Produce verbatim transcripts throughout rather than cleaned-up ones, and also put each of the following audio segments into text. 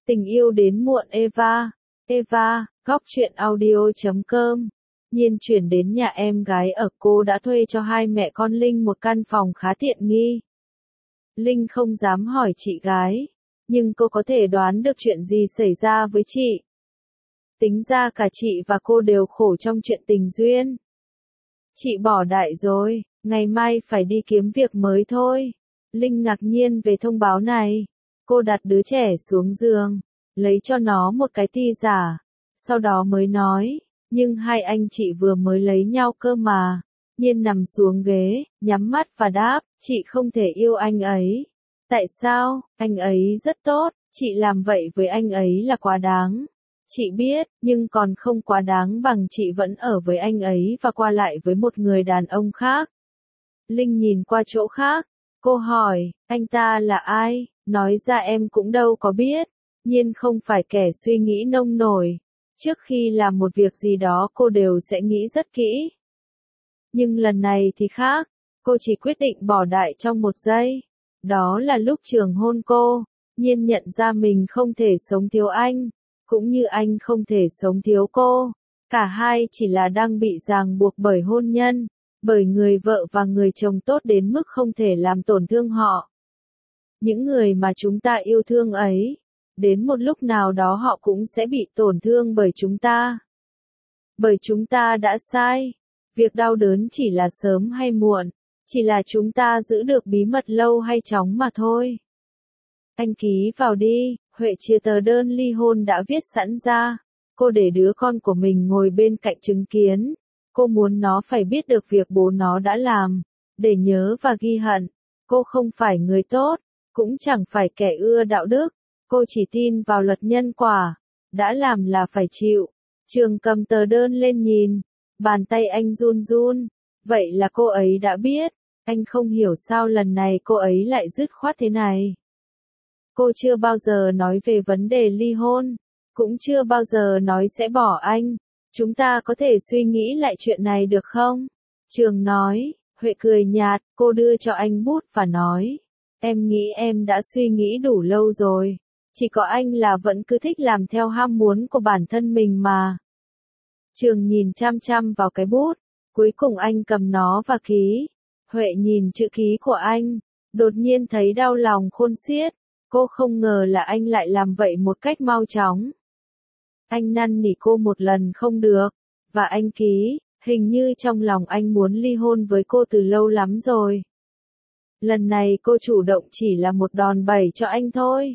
Tình yêu đến muộn Eva. Eva, góc truyện audio chấm com. Nhiên chuyển đến nhà em gái ở, cô đã thuê cho hai mẹ con Linh một căn phòng khá tiện nghi. Linh không dám hỏi chị gái, nhưng cô có thể đoán được chuyện gì xảy ra với chị. Tính ra cả chị và cô đều khổ trong chuyện tình duyên. Chị bỏ đại rồi, ngày mai phải đi kiếm việc mới thôi. Linh ngạc nhiên về thông báo này. Cô đặt đứa trẻ xuống giường, lấy cho nó một cái ti giả, sau đó mới nói, nhưng hai anh chị vừa mới lấy nhau cơ mà. Nhiên nằm xuống ghế, nhắm mắt và đáp, chị không thể yêu anh ấy. Tại sao? Anh ấy rất tốt, chị làm vậy với anh ấy là quá đáng. Chị biết, nhưng còn không quá đáng bằng chị vẫn ở với anh ấy và qua lại với một người đàn ông khác. Linh nhìn qua chỗ khác, cô hỏi, anh ta là ai? Nói ra em cũng đâu có biết. Nhiên không phải kẻ suy nghĩ nông nổi. Trước khi làm một việc gì đó cô đều sẽ nghĩ rất kỹ. Nhưng lần này thì khác, cô chỉ quyết định bỏ đại trong một giây. Đó là lúc Trường hôn cô. Nhiên nhận ra mình không thể sống thiếu anh, cũng như anh không thể sống thiếu cô. Cả hai chỉ là đang bị ràng buộc bởi hôn nhân, bởi người vợ và người chồng tốt đến mức không thể làm tổn thương họ. Những người mà chúng ta yêu thương ấy, đến một lúc nào đó họ cũng sẽ bị tổn thương bởi chúng ta. Bởi chúng ta đã sai. Việc đau đớn chỉ là sớm hay muộn, chỉ là chúng ta giữ được bí mật lâu hay chóng mà thôi. Anh ký vào đi. Huệ chia tờ đơn ly hôn đã viết sẵn ra. Cô để đứa con của mình ngồi bên cạnh chứng kiến. Cô muốn nó phải biết được việc bố nó đã làm, để nhớ và ghi hận. Cô không phải người tốt, cũng chẳng phải kẻ ưa đạo đức. Cô chỉ tin vào luật nhân quả. Đã làm là phải chịu. Trường cầm tờ đơn lên nhìn. Bàn tay anh run run. Vậy là cô ấy đã biết. Anh không hiểu sao lần này cô ấy lại dứt khoát thế này. Cô chưa bao giờ nói về vấn đề ly hôn. Cũng chưa bao giờ nói sẽ bỏ anh. Chúng ta có thể suy nghĩ lại chuyện này được không? Trường nói. Huệ cười nhạt, cô đưa cho anh bút và nói. Em nghĩ em đã suy nghĩ đủ lâu rồi. Chỉ có anh là vẫn cứ thích làm theo ham muốn của bản thân mình mà. Trường nhìn chăm chăm vào cái bút. Cuối cùng anh cầm nó và ký. Huệ nhìn chữ ký của anh. Đột nhiên thấy đau lòng khôn xiết. Cô không ngờ là anh lại làm vậy một cách mau chóng. Anh năn nỉ cô một lần không được. Và anh ký. Hình như trong lòng anh muốn ly hôn với cô từ lâu lắm rồi. Lần này cô chủ động chỉ là một đòn bẩy cho anh thôi.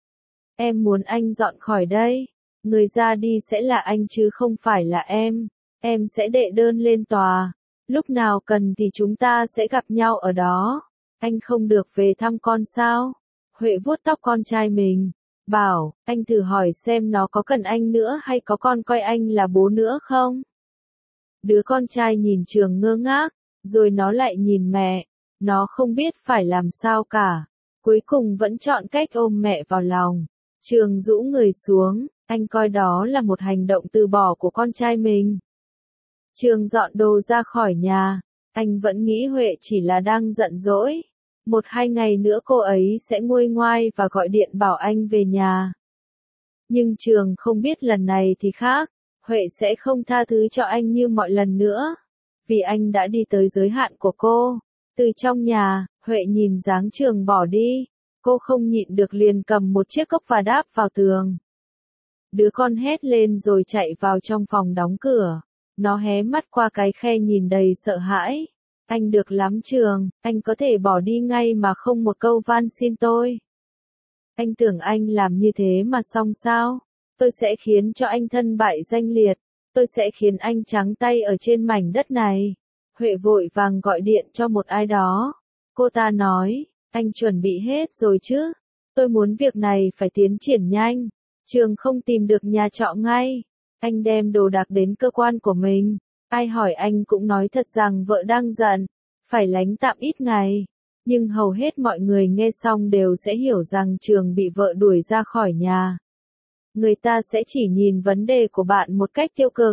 Em muốn anh dọn khỏi đây. Người ra đi sẽ là anh chứ không phải là em. Em sẽ đệ đơn lên tòa. Lúc nào cần thì chúng ta sẽ gặp nhau ở đó. Anh không được về thăm con sao? Huệ vuốt tóc con trai mình. Bảo, anh thử hỏi xem nó có cần anh nữa hay có còn coi anh là bố nữa không? Đứa con trai nhìn Trường ngơ ngác, rồi nó lại nhìn mẹ. Nó không biết phải làm sao cả. Cuối cùng vẫn chọn cách ôm mẹ vào lòng. Trường rũ người xuống, anh coi đó là một hành động từ bỏ của con trai mình. Trường dọn đồ ra khỏi nhà. Anh vẫn nghĩ Huệ chỉ là đang giận dỗi. Một hai ngày nữa cô ấy sẽ nguôi ngoai và gọi điện bảo anh về nhà. Nhưng Trường không biết lần này thì khác. Huệ sẽ không tha thứ cho anh như mọi lần nữa. Vì anh đã đi tới giới hạn của cô. Từ trong nhà, Huệ nhìn dáng Trường bỏ đi. Cô không nhịn được liền cầm một chiếc cốc và đáp vào tường. Đứa con hét lên rồi chạy vào trong phòng đóng cửa. Nó hé mắt qua cái khe nhìn đầy sợ hãi. Anh được lắm Trường, anh có thể bỏ đi ngay mà không một câu van xin tôi. Anh tưởng anh làm như thế mà xong sao? Tôi sẽ khiến cho anh thân bại danh liệt. Tôi sẽ khiến anh trắng tay ở trên mảnh đất này. Huệ vội vàng gọi điện cho một ai đó. Cô ta nói, anh chuẩn bị hết rồi chứ? Tôi muốn việc này phải tiến triển nhanh. Trường không tìm được nhà trọ ngay. Anh đem đồ đạc đến cơ quan của mình. Ai hỏi anh cũng nói thật rằng vợ đang giận, phải lánh tạm ít ngày. Nhưng hầu hết mọi người nghe xong đều sẽ hiểu rằng Trường bị vợ đuổi ra khỏi nhà. Người ta sẽ chỉ nhìn vấn đề của bạn một cách tiêu cực.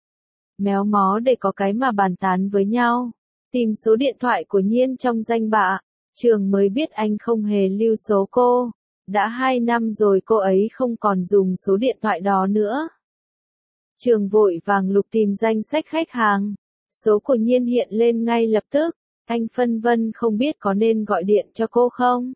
Méo mó để có cái mà bàn tán với nhau. Tìm số điện thoại của Nhiên trong danh bạ. Trường mới biết anh không hề lưu số cô. Đã hai năm rồi cô ấy không còn dùng số điện thoại đó nữa. Trường vội vàng lục tìm danh sách khách hàng. Số của Nhiên hiện lên ngay lập tức. Anh phân vân không biết có nên gọi điện cho cô không.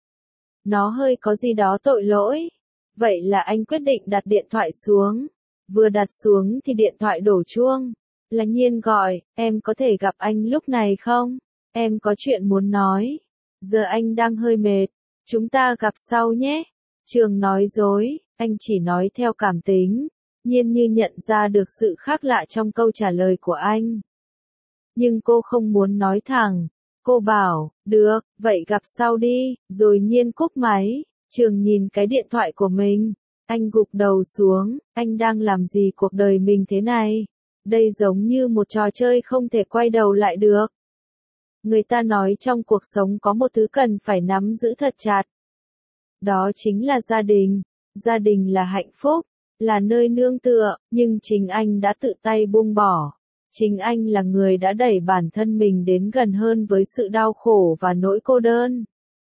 Nó hơi có gì đó tội lỗi. Vậy là anh quyết định đặt điện thoại xuống. Vừa đặt xuống thì điện thoại đổ chuông. Là Nhiên gọi, em có thể gặp anh lúc này không? Em có chuyện muốn nói. Giờ anh đang hơi mệt. Chúng ta gặp sau nhé. Trường nói dối, anh chỉ nói theo cảm tính. Nhiên như nhận ra được sự khác lạ trong câu trả lời của anh. Nhưng cô không muốn nói thẳng. Cô bảo, được, vậy gặp sau đi, rồi Nhiên cúp máy. Trường nhìn cái điện thoại của mình. Anh gục đầu xuống, anh đang làm gì cuộc đời mình thế này? Đây giống như một trò chơi không thể quay đầu lại được. Người ta nói trong cuộc sống có một thứ cần phải nắm giữ thật chặt. Đó chính là gia đình. Gia đình là hạnh phúc, là nơi nương tựa, nhưng chính anh đã tự tay buông bỏ. Chính anh là người đã đẩy bản thân mình đến gần hơn với sự đau khổ và nỗi cô đơn.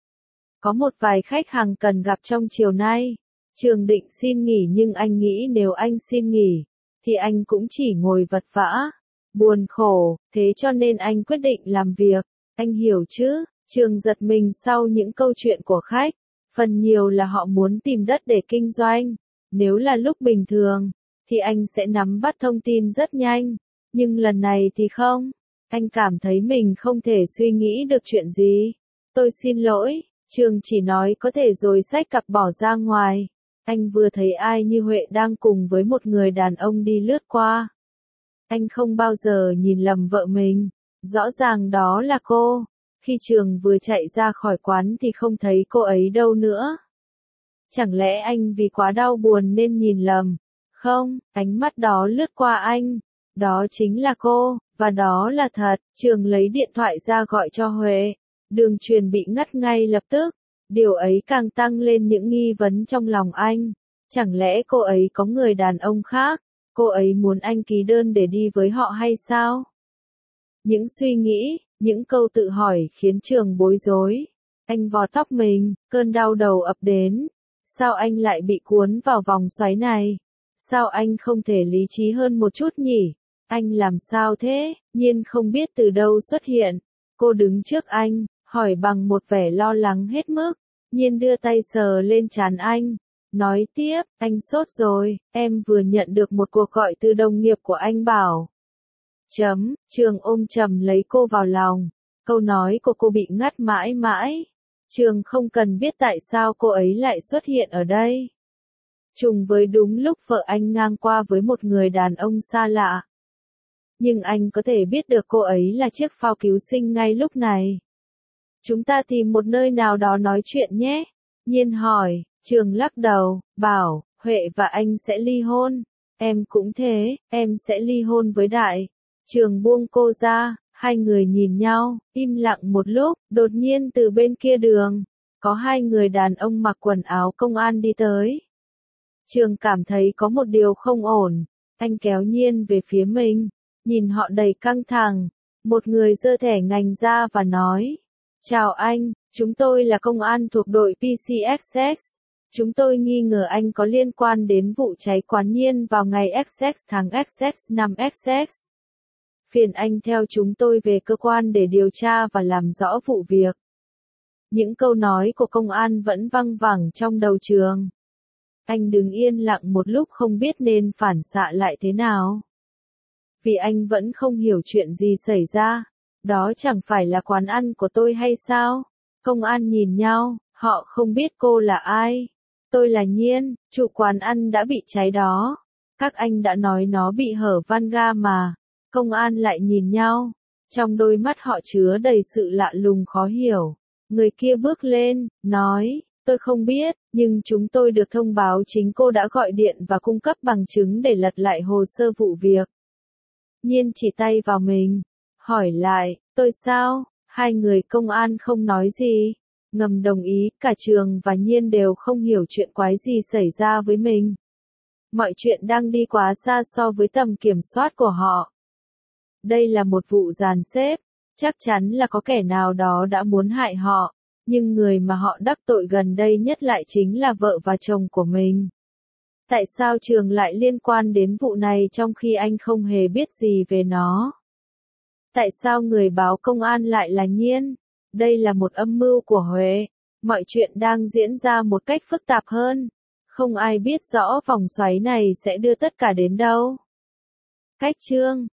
Có một vài khách hàng cần gặp trong chiều nay. Trường định xin nghỉ nhưng anh nghĩ nếu anh xin nghỉ, thì anh cũng chỉ ngồi vật vã, buồn khổ, thế cho nên anh quyết định làm việc. Anh hiểu chứ? Trường giật mình sau những câu chuyện của khách. Phần nhiều là họ muốn tìm đất để kinh doanh. Nếu là lúc bình thường, thì anh sẽ nắm bắt thông tin rất nhanh. Nhưng lần này thì không. Anh cảm thấy mình không thể suy nghĩ được chuyện gì. Tôi xin lỗi, Trường chỉ nói có thể rồi xách cặp bỏ ra ngoài. Anh vừa thấy Ai Như Huệ đang cùng với một người đàn ông đi lướt qua. Anh không bao giờ nhìn lầm vợ mình. Rõ ràng đó là cô. Khi Trường vừa chạy ra khỏi quán thì không thấy cô ấy đâu nữa. Chẳng lẽ anh vì quá đau buồn nên nhìn lầm? Không, ánh mắt đó lướt qua anh. Đó chính là cô, và đó là thật. Trường lấy điện thoại ra gọi cho Huệ. Đường truyền bị ngắt ngay lập tức. Điều ấy càng tăng lên những nghi vấn trong lòng anh. Chẳng lẽ cô ấy có người đàn ông khác? Cô ấy muốn anh ký đơn để đi với họ hay sao? Những suy nghĩ, những câu tự hỏi khiến Trường bối rối. Anh vò tóc mình, cơn đau đầu ập đến. Sao anh lại bị cuốn vào vòng xoáy này? Sao anh không thể lý trí hơn một chút nhỉ? Anh làm sao thế? Nhiên không biết từ đâu xuất hiện. Cô đứng trước anh, hỏi bằng một vẻ lo lắng hết mức. Nhiên đưa tay sờ lên trán anh. Nói tiếp, anh sốt rồi, em vừa nhận được một cuộc gọi từ đồng nghiệp của anh bảo. Chấm, Trường ôm chầm lấy cô vào lòng. Câu nói của cô bị ngắt mãi mãi. Trường không cần biết tại sao cô ấy lại xuất hiện ở đây. Trùng với đúng lúc vợ anh ngang qua với một người đàn ông xa lạ. Nhưng anh có thể biết được cô ấy là chiếc phao cứu sinh ngay lúc này. Chúng ta tìm một nơi nào đó nói chuyện nhé. Nhiên hỏi, Trường lắc đầu, bảo, Huệ và anh sẽ ly hôn. Em cũng thế, em sẽ ly hôn với Đại. Trường buông cô ra, hai người nhìn nhau, im lặng một lúc, đột nhiên từ bên kia đường, có hai người đàn ông mặc quần áo công an đi tới. Trường cảm thấy có một điều không ổn, anh kéo Nhiên về phía mình, nhìn họ đầy căng thẳng, một người giơ thẻ ngành ra và nói, chào anh, chúng tôi là công an thuộc đội pê xê ích ích, chúng tôi nghi ngờ anh có liên quan đến vụ cháy quán Nhiên vào ngày ích ích tháng ích ích năm ích ích. Phiền anh theo chúng tôi về cơ quan để điều tra và làm rõ vụ việc. Những câu nói của công an vẫn văng vẳng trong đầu Trường. Anh đứng yên lặng một lúc không biết nên phản xạ lại thế nào. Vì anh vẫn không hiểu chuyện gì xảy ra. Đó chẳng phải là quán ăn của tôi hay sao? Công an nhìn nhau, họ không biết cô là ai. Tôi là Nhiên, chủ quán ăn đã bị cháy đó. Các anh đã nói nó bị hở van ga mà. Công an lại nhìn nhau. Trong đôi mắt họ chứa đầy sự lạ lùng khó hiểu. Người kia bước lên, nói, tôi không biết, nhưng chúng tôi được thông báo chính cô đã gọi điện và cung cấp bằng chứng để lật lại hồ sơ vụ việc. Nhiên chỉ tay vào mình, hỏi lại, tôi sao? Hai người công an không nói gì, ngầm đồng ý, cả Trường và Nhiên đều không hiểu chuyện quái gì xảy ra với mình. Mọi chuyện đang đi quá xa so với tầm kiểm soát của họ. Đây là một vụ dàn xếp, chắc chắn là có kẻ nào đó đã muốn hại họ. Nhưng người mà họ đắc tội gần đây nhất lại chính là vợ và chồng của mình. Tại sao Trường lại liên quan đến vụ này trong khi anh không hề biết gì về nó? Tại sao người báo công an lại là Nhiên? Đây là một âm mưu của Huệ. Mọi chuyện đang diễn ra một cách phức tạp hơn. Không ai biết rõ vòng xoáy này sẽ đưa tất cả đến đâu. Cách chương